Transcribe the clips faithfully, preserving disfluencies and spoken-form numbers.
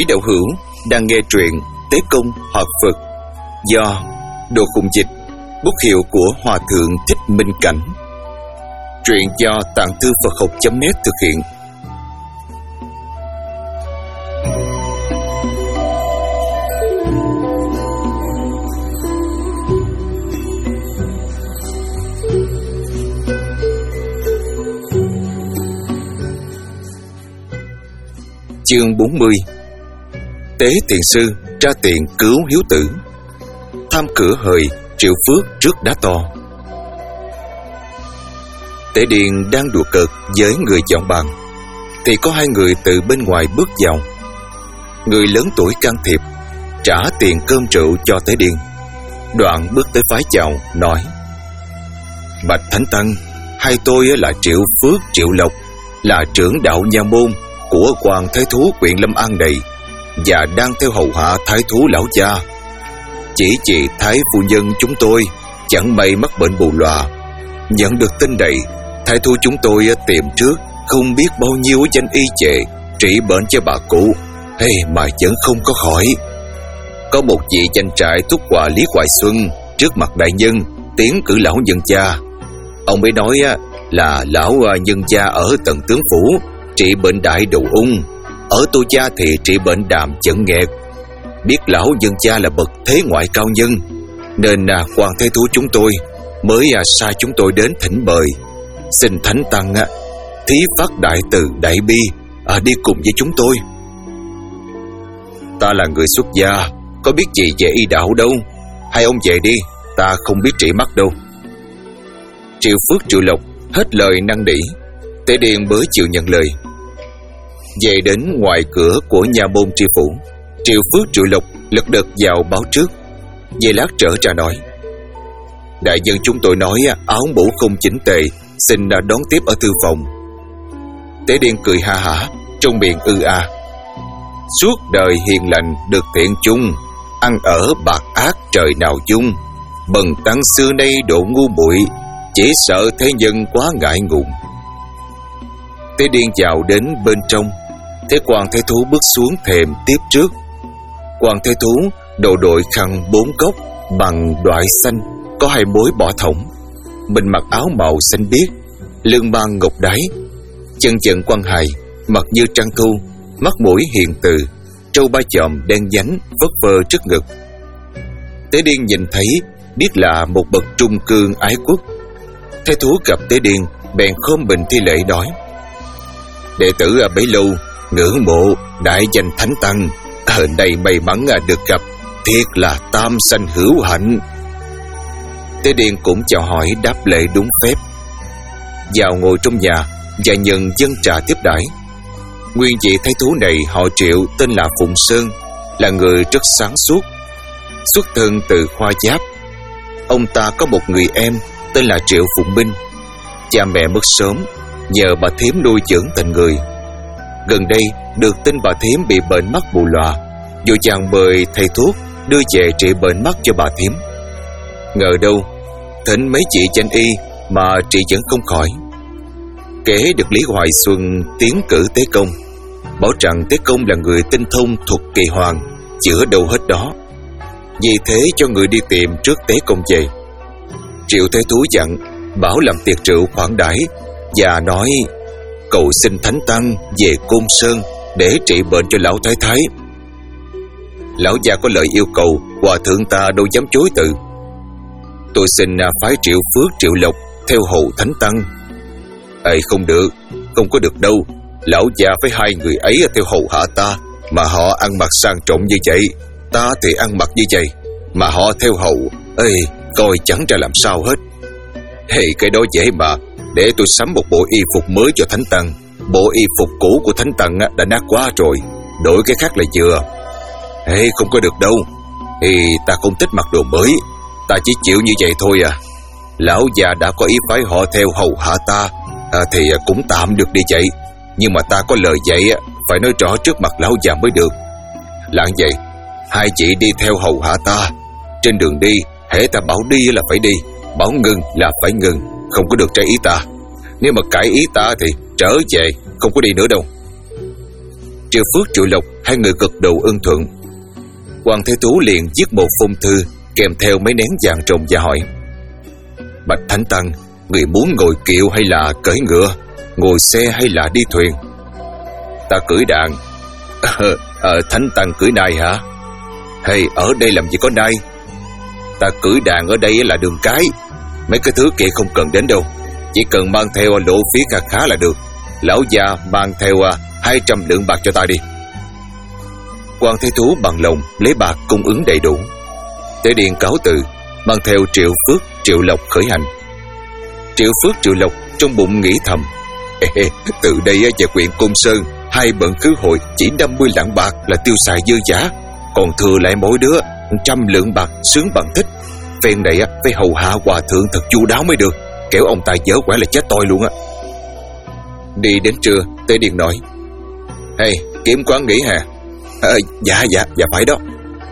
Quý đạo hữu đang nghe truyện Tế Công Hợp Phật do Đồ Khùng Dịch, bút hiệu của Hòa Thượng Thích Minh Cảnh. Truyện do Tạng Thư Phật Học chấm net thực hiện. Chương bốn mươi. Tế Thiền Sư ra tiền cứu hiếu tử. Tham cửa hời, triệu phước trước đá to. Tế Điền đang đùa cợt với người dọn bàn thì có hai người từ bên ngoài bước vào. Người lớn tuổi can thiệp, trả tiền cơm rượu cho Tế Điền, đoạn bước tới phái chào nói: Bạch Thánh Tăng, hai tôi là Triệu Phước, Triệu Lộc, là trưởng đạo nha môn của quan thái thú huyện Lâm An này, và đang theo hầu hạ thái thú lão cha. Chỉ chị thái phu nhân chúng tôi chẳng may mắc bệnh bù lòa. Nhận được tin này, thái thú chúng tôi tìm trước không biết bao nhiêu danh y chệ trị bệnh cho bà cụ, hey, mà vẫn không có khỏi. Có một vị danh trại Túc Hòa Lý Hoài Xuân trước mặt đại nhân tiến cử lão nhân cha. Ông ấy nói là lão nhân cha ở Tần Tướng Phủ trị bệnh đại đầu ung, ở Tô Cha thì trị bệnh đàm chẩn nghẹt. Biết lão nhân cha là bậc thế ngoại cao nhân, nên à, quan thái thú chúng tôi mới à, sai chúng tôi đến thỉnh mời, xin Thánh Tăng à, thí phát đại từ đại bi à, đi cùng với chúng tôi. Ta là người xuất gia, có biết gì về y đạo đâu. Hai ông về đi, ta không biết trị mắt đâu. Triệu Phước, Triệu Lộc hết lời năn nỉ. Tế Điền mới chịu nhận lời. Về đến ngoài cửa của nhà môn tri phủ, Triệu Phước, Triệu Lộc lật đật vào báo trước. Về lát trở ra nói: Đại nhân chúng tôi nói áo mũ không chỉnh tề, xin đón tiếp ở thư phòng. Tế Điền cười ha hả, trong miệng ư a: Suốt đời hiền lành được thiện chung, ăn ở bạc ác trời nào chung. Bần tăng xưa nay độ ngu muội, chỉ sợ thế nhân quá ngại ngùng. Tế Điền vào đến bên trong, thấy quan thái thú bước xuống thềm tiếp trước. Quan thái thú đồ đội khăn bốn góc bằng đoại xanh, có hai mối bỏ thõng. Mình mặc áo màu xanh biếc, lưng mang ngọc đáy, chân chân quan hài, mặt như trăng thu, mắt mũi hiền từ, trâu ba chòm đen nhánh vất vơ trước ngực. Tế Điền nhìn thấy biết là một bậc trung cương ái quốc. Thái thú gặp Tế Điền bèn khom mình thi lễ nói: Đệ tử bấy lâu ngưỡng mộ đại danh Thánh Tăng, ở đây may mắn được gặp, thiệt là tam sanh hữu hạnh. Tế Điền cũng chào hỏi đáp lễ đúng phép, vào ngồi trong nhà và nhận dân trà tiếp đãi. Nguyên vị thái thú này họ Triệu, tên là Phụng Sơn, là người rất sáng suốt, xuất thân từ Khoa Giáp. Ông ta có một người em tên là Triệu Phụng Minh. Cha mẹ mất sớm, nhờ bà thím nuôi dưỡng thành người. Gần đây được tin bà thím bị bệnh mắt mù lòa, vội vàng mời thầy thuốc đưa về trị bệnh mắt cho bà thím. Ngờ đâu thỉnh mấy chị danh y mà trị vẫn không khỏi. Kể được Lý Hoài Xuân tiến cử Tế Công, bảo rằng Tế Công là người tinh thông thuật kỳ hoàng, chữa đâu hết đó. Vì thế cho người đi tìm trước Tế Công về. Triệu Thế Thú dặn bảo làm tiệc rượu khoản đãi, và nói cầu xin Thánh Tăng về Côn Sơn để trị bệnh cho lão thái thái. Lão gia có lời yêu cầu, hòa thượng ta đâu dám chối từ. Tôi xin phái Triệu Phước, Triệu Lộc theo hầu Thánh Tăng. Ê, không được, không có được đâu. Lão gia phải hai người ấy theo hầu hạ ta, mà họ ăn mặc sang trọng như vậy, ta thì ăn mặc như vậy, mà họ theo hầu, ê, coi chẳng ra làm sao hết. Hey, cái đó dễ mà. Để tôi sắm một bộ y phục mới cho Thánh Tăng. Bộ y phục cũ của Thánh Tăng đã nát quá rồi, đổi cái khác là vừa. Hey, không có được đâu. Thì ta không thích mặc đồ mới, ta chỉ chịu như vậy thôi à. Lão già đã có ý phái họ theo hầu hạ ta, à, thì cũng tạm được đi vậy. Nhưng mà ta có lời dạy phải nói rõ trước mặt lão già mới được. Là vậy, hai chị đi theo hầu hạ ta. Trên đường đi, hễ ta bảo đi là phải đi, bảo ngừng là phải ngừng, không có được trái ý ta. Nếu mà cãi ý ta thì trở về, không có đi nữa đâu. Triệu Phước, Triệu Lộc Hai người gật đầu ưng thuận. Hoàng Thái Thú liền viết một phong thư kèm theo mấy nén vàng rồng và hỏi: Bạch Thánh Tăng, người muốn ngồi kiệu hay là cưỡi ngựa, ngồi xe hay là đi thuyền? Ta cưỡi đàn. Ờ, ờ, Thánh Tăng cưỡi nai hả? Hay ở đây làm gì có nai? Ta cưỡi đàn ở đây là đường cái. Mấy cái thứ kia không cần đến đâu, chỉ cần mang theo lộ phí khá khá là được. Lão già mang theo hai trăm lượng bạc cho ta đi. Quan Thái Thú bằng lòng lấy bạc cung ứng đầy đủ. Tế Điền cáo từ, mang theo Triệu Phước, Triệu Lộc khởi hành. Triệu Phước, Triệu Lộc trong bụng nghĩ thầm: Ê, từ đây về huyện Côn Sơn, hai bận khứ hội chỉ năm mươi lạng bạc là tiêu xài dư giả, còn thừa lại mỗi đứa trăm lượng bạc sướng bằng thích. Phen này phải hầu hạ hòa thượng thật chu đáo mới được, kéo ông ta dở quẻ là chết tôi luôn á. Đi đến trưa, Tế Điền nói: Hey, kiếm quán nghỉ hà? À, dạ dạ dạ phải đó.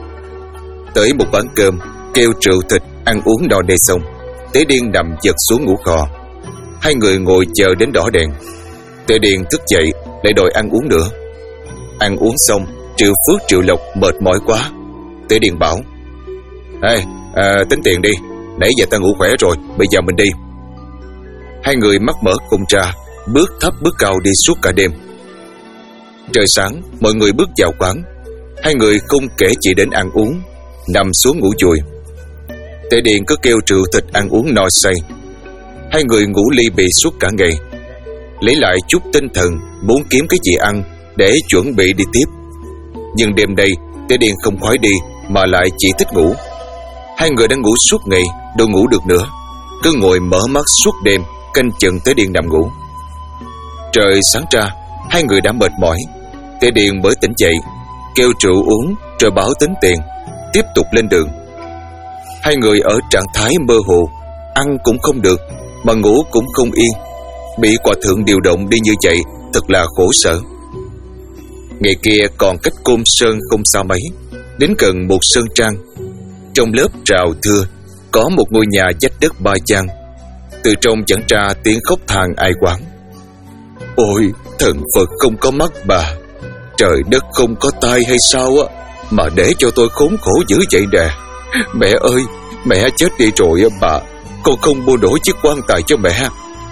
Tới một quán cơm, kêu rượu thịt, ăn uống no nê xong, Tế Điền nằm giật xuống ngủ khò. Hai người ngồi chờ đến đỏ đèn. Tế Điền thức dậy lại đòi ăn uống nữa. Ăn uống xong, Triệu Phước, Triệu Lộc mệt mỏi quá. Tế Điền bảo: Hey, à, tính tiền đi, nãy giờ ta ngủ khỏe rồi, bây giờ mình đi. Hai người mắt mở khung ra, bước thấp bước cao đi suốt cả đêm. Trời sáng, mọi người bước vào quán. Hai người không kể chỉ đến ăn uống, nằm xuống ngủ chùi. Tế Điền cứ kêu rượu thịt ăn uống no say. Hai người ngủ ly bì suốt cả ngày. Lấy lại chút tinh thần, muốn kiếm cái gì ăn để chuẩn bị đi tiếp. Nhưng đêm nay Tế Điền không khoái đi, mà lại chỉ thích ngủ. Hai người đã ngủ suốt ngày, đâu ngủ được nữa, cứ ngồi mở mắt suốt đêm canh chừng Tế Điền nằm ngủ. Trời sáng ra, hai người đã mệt mỏi. Tế Điền mới tỉnh dậy, kêu rượu uống rồi bảo tính tiền, tiếp tục lên đường. Hai người ở trạng thái mơ hồ, ăn cũng không được mà ngủ cũng không yên. Bị hòa thượng điều động đi như vậy thật là khổ sở. Ngày kia còn cách Côn Sơn không xa mấy, đến gần một sơn trang. Trong lớp rào thưa có một ngôi nhà vách đất ba gian. Từ trong dẫn ra tiếng khóc than ai oán: Ôi, thần Phật không có mắt bà, trời đất không có tai hay sao á, mà để cho tôi khốn khổ dữ vậy nè. Mẹ ơi, mẹ chết đi rồi á bà, con không mua nổi chiếc quan tài cho mẹ.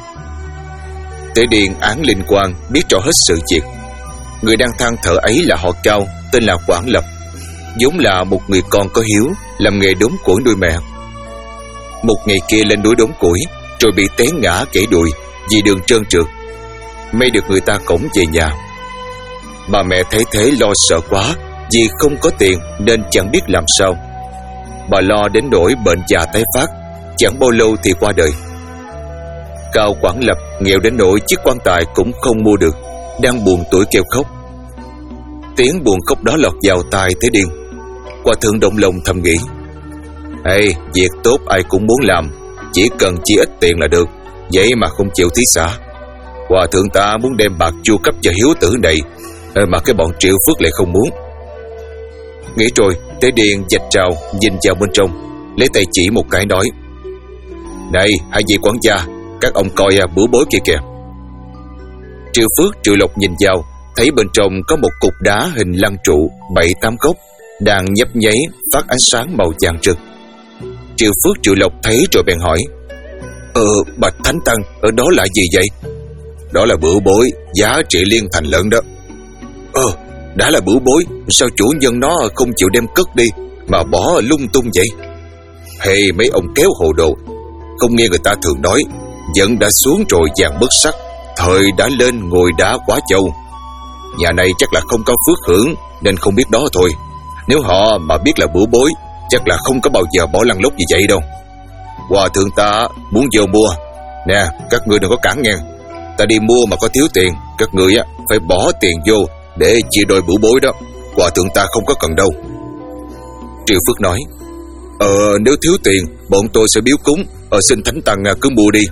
Tế Điền án linh quan biết rõ hết sự việc. Người đang than thở ấy là họ Cao, tên là Quảng Lập, vốn là một người con có hiếu, làm nghề đốn củi nuôi mẹ. Một ngày kia lên núi đốn củi, rồi bị té ngã gãy đùi vì đường trơn trượt. May được người ta cõng về nhà. Bà mẹ thấy thế lo sợ quá, vì không có tiền nên chẳng biết làm sao. Bà lo đến nỗi bệnh già tái phát, chẳng bao lâu thì qua đời. Cao Quảng Lập nghèo đến nỗi chiếc quan tài cũng không mua được, đang buồn tủi kêu khóc. Tiếng buồn khóc đó lọt vào tai Tế Điền. Hòa thượng động lòng thầm nghĩ: Ê, việc tốt ai cũng muốn làm, chỉ cần chi ít tiền là được, vậy mà không chịu thí xả. Hòa thượng ta muốn đem bạc chu cấp cho hiếu tử này, mà cái bọn Triệu Phước lại không muốn. Nghĩ rồi, Tế Điền dạch trào nhìn vào bên trong, lấy tay chỉ một cái nói: Này, hai vị quản gia, các ông coi bữa bối kia kìa. Triệu Phước, Triệu Lộc nhìn vào, thấy bên trong có một cục đá hình lăng trụ bảy tám góc đang nhấp nháy phát ánh sáng màu vàng rực. Triệu Phước, Triệu Lộc thấy rồi bèn hỏi: Ờ, Bạch Thánh Tăng, ở đó là gì vậy? Đó là bửu bối, giá trị liên thành lận đó. Ờ, đã là bửu bối, sao chủ nhân nó không chịu đem cất đi mà bỏ lung tung vậy? Hey, mấy ông kéo hồ đồ, không nghe người ta thường nói giận đã xuống rồi vàng bớt sắc, thời đã lên ngồi đá quá châu. Nhà này chắc là không có phước hưởng nên không biết đó thôi. Nếu họ mà biết là bửu bối, chắc là không có bao giờ bỏ lăn lóc như vậy đâu. Hòa thượng ta muốn vô mua. Nè, các ngươi đừng có cản nghe. Ta đi mua mà có thiếu tiền, các ngươi á phải bỏ tiền vô để chia đôi bửu bối đó. Hòa thượng ta không có cần đâu. Triệu Phước nói: Ờ, nếu thiếu tiền, bọn tôi sẽ biếu cúng. Ờ, xin Thánh Tăng cứ mua đi.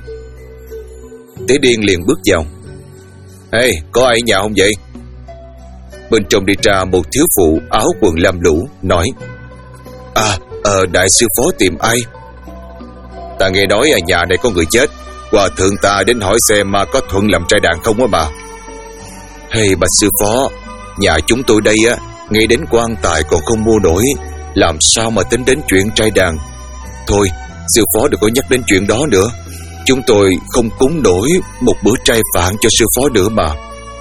Tế Điền liền bước vào. Ê, có ai ở nhà không vậy? Bên trong đi ra một thiếu phụ áo quần lam lũ, nói: À, ờ, đại sư phó tìm ai? Ta nghe nói ở nhà này có người chết, hòa thượng ta đến hỏi xem mà có thuận làm trai đàn không á bà. Hey, bạch sư phó, Nhà chúng tôi đây á, ngay đến quan tài còn không mua nổi, làm sao mà tính đến chuyện trai đàn. Thôi, sư phó đừng có nhắc đến chuyện đó nữa. Chúng tôi không cúng nổi một bữa trai phạn cho sư phó nữa mà.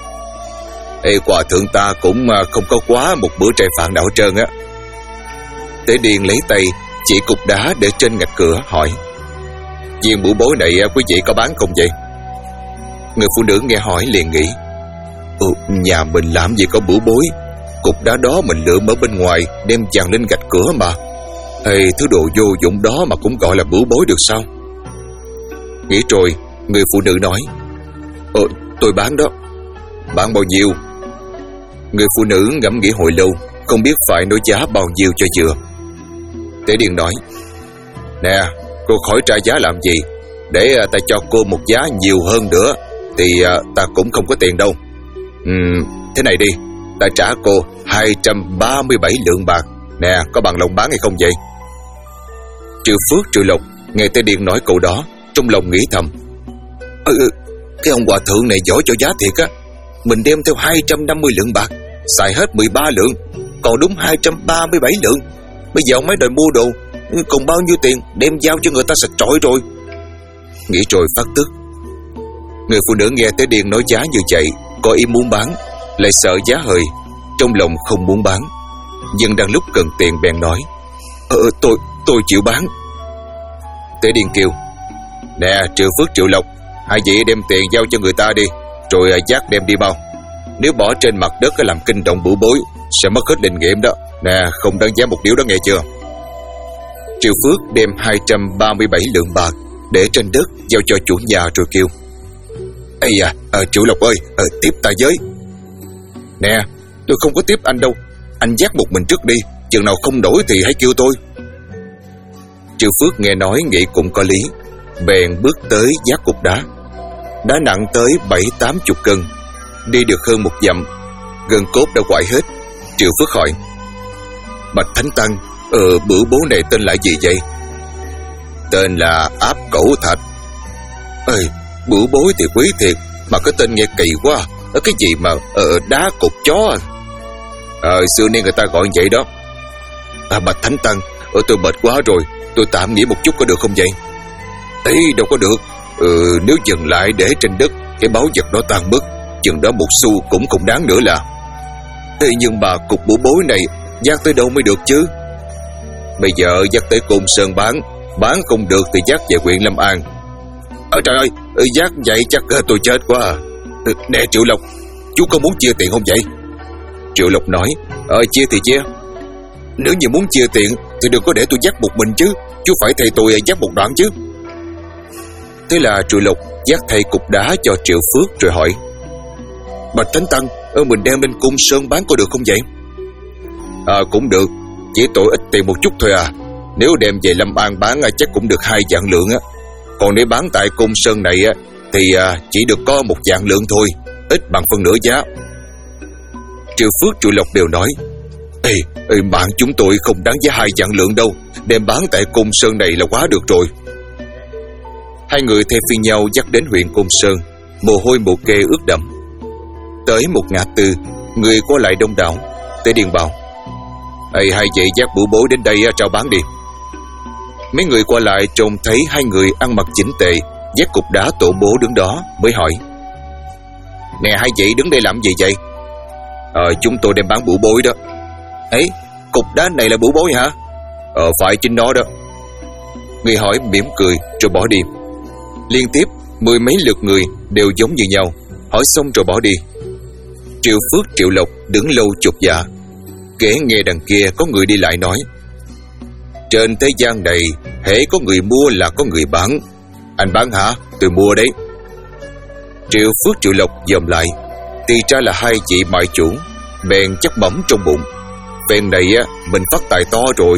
Ê, hòa thượng ta cũng không có quá một bữa trai phạn nào hết trơn á. Tế Điền lấy tay chỉ cục đá để trên ngạch cửa hỏi: viên bửu bối này quý vị có bán không vậy? Người phụ nữ nghe hỏi liền nghĩ: ừ, nhà mình làm gì có bửu bối, cục đá đó mình lượm ở bên ngoài đem dàn lên gạch cửa mà. Ê, thứ đồ vô dụng đó mà cũng gọi là bửu bối được sao? Nghĩ rồi, người phụ nữ nói: Ờ, tôi bán đó. Bán bao nhiêu? Người phụ nữ ngẫm nghĩ hồi lâu, không biết phải nói giá bao nhiêu cho vừa. Tế Điền nói: Nè, cô khỏi trả giá làm gì, để ta cho cô một giá nhiều hơn nữa thì ta cũng không có tiền đâu. uhm, Thế này đi, ta trả cô hai trăm ba mươi bảy lượng bạc. Nè, có bằng lòng bán hay không vậy? Triệu Phước, Triệu Lộc nghe Tế Điền nói câu đó, trong lòng nghĩ thầm: ừ, cái ông hòa thượng này giỏi cho giá thiệt á. Mình đem theo hai trăm năm mươi lượng bạc, xài hết mười ba lượng, còn đúng hai trăm ba mươi bảy lượng. Bây giờ ông mới đòi mua đồ, còn bao nhiêu tiền đem giao cho người ta sạch trọi rồi. Nghĩ rồi phát tức. Người phụ nữ nghe Tế Điền nói giá như vậy, có ý muốn bán, lại sợ giá hời, trong lòng không muốn bán. Nhưng đang lúc cần tiền bèn nói: Ờ, tôi, tôi chịu bán. Tế Điền kêu: Nè, Triệu Phước, Triệu Lộc, hai vị đem tiền giao cho người ta đi, rồi dắt đem đi bao. Nếu bỏ trên mặt đất làm kinh động bửu bối, sẽ mất hết linh nghiệm đó. Nè, không đáng giá một điếu đó nghe chưa? Triệu Phước đem hai trăm ba mươi bảy lượng bạc để trên đất giao cho chủ nhà rồi kêu: Ây à, à Triệu Lộc ơi, à, tiếp ta với. Nè, tôi không có tiếp anh đâu, anh dắt một mình trước đi, chừng nào không đổi thì hãy kêu tôi. Triệu Phước nghe nói nghĩ cũng có lý, bèn bước tới vác cục đá. Đá nặng tới bảy tám chục cân, đi được hơn một dặm, gân cốt đã quại hết. Triệu Phước hỏi: Bạch Thánh Tăng, ờ, bửu bố này tên là gì vậy? Tên là Áp Cẩu Thạch. Ê, bửu bối thì quý thiệt, mà cái tên nghe kỳ quá. Ở cái gì mà ờ, đá cục chó? Ờ, xưa nay người ta gọi vậy đó. À, Bạch Thánh Tăng, ờ, tôi mệt quá rồi, tôi tạm nghỉ một chút có được không vậy? Ấy, đâu có được. Ừ, nếu dừng lại để trên đất, cái báu vật đó tan mất, chừng đó một xu cũng không đáng nữa là. Ê, nhưng mà cục bửu bối này dắt tới đâu mới được chứ? Bây giờ dắt tới Côn Sơn bán, bán không được thì dắt về huyện Lâm An. Ờ trời ơi, dắt vậy chắc tôi chết quá à. Nè Triệu Lộc, chú có muốn chia tiền không vậy? Triệu Lộc nói: Ờ, chia thì chia. Nếu như muốn chia tiền thì đừng có để tôi dắt một mình chứ, chú phải thay tôi dắt một đoạn chứ. Thế là Triệu Lộc dắt thay cục đá cho Triệu Phước rồi hỏi: Bạch Thánh Tăng, ơ, mình đem lên Cung Sơn bán có được không vậy? À, cũng được, chỉ tội ít tiền một chút thôi à. Nếu đem về Lâm An bán chắc cũng được hai vạn lượng á. Còn nếu bán tại Cung Sơn này á thì à, chỉ được có một vạn lượng thôi, ít bằng phân nửa giá. Triệu Phước, Triệu Lộc đều nói: Ê, ê bạn chúng tôi không đáng giá hai vạn lượng đâu, đem bán tại Cung Sơn này là quá được rồi. Hai người thay phiên nhau dắt đến huyện Côn Sơn, mồ hôi mồ kê ướt đẫm. Tới một ngã tư, người qua lại đông đảo. Tế Điền bảo: Ê, hai vị dắt bửu bối đến đây trao bán đi. Mấy người qua lại trông thấy hai người ăn mặc chỉnh tề, dắt cục đá tổ bố đứng đó, mới hỏi: Nè, hai vị đứng đây làm gì vậy? Ờ, chúng tôi đem bán bửu bối đó. Ấy, cục đá này là bửu bối hả? Ờ, phải chính nó đó. Người hỏi mỉm cười rồi bỏ đi. Liên tiếp mười mấy lượt người đều giống như nhau, hỏi xong rồi bỏ đi. Triệu Phước, Triệu Lộc đứng lâu chột dạ. Kể nghe đằng kia có người đi lại nói: Trên thế gian này hễ có người mua là có người bán. Anh bán hả? Tôi mua đấy. Triệu Phước, Triệu Lộc dòm lại, thì ra là hai chị mại chủ, bèn chắc bẩm trong bụng: Phen này á, mình phát tài to rồi.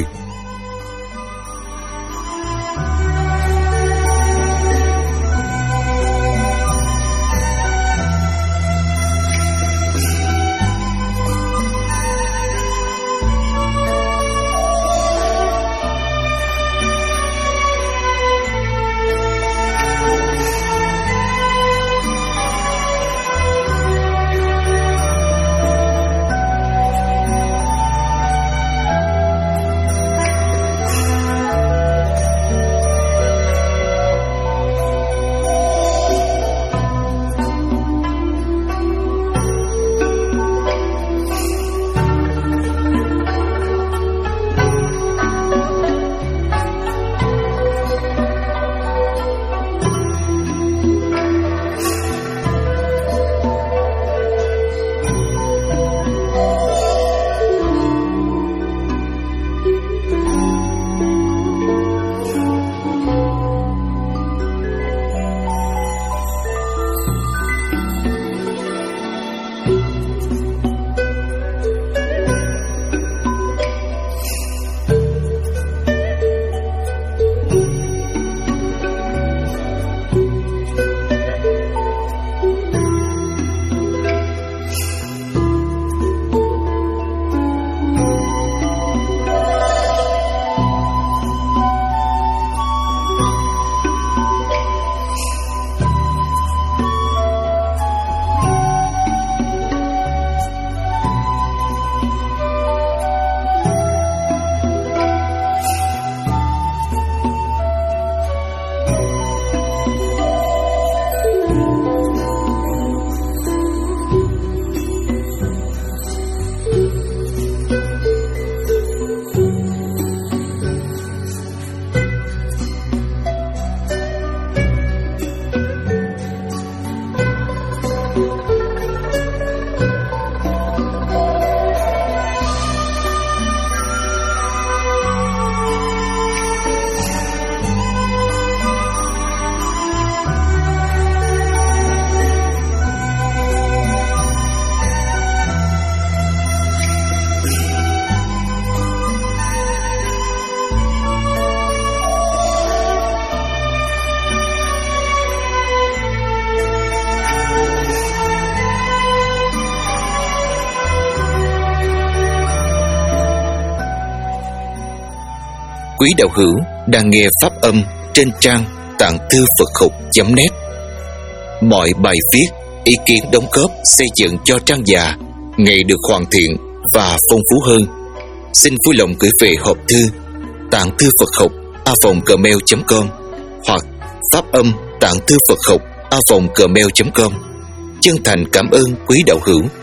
Quý đạo hữu đang nghe pháp âm trên trang tạng thư Phật học chấm net. Mọi bài viết, ý kiến đóng góp xây dựng cho trang già ngày được hoàn thiện và phong phú hơn. Xin vui lòng gửi về hộp thư tạng thư Phật học a vòng gmail chấm com hoặc pháp âm tạng thư Phật học a vòng gmail chấm com. Chân thành cảm ơn quý đạo hữu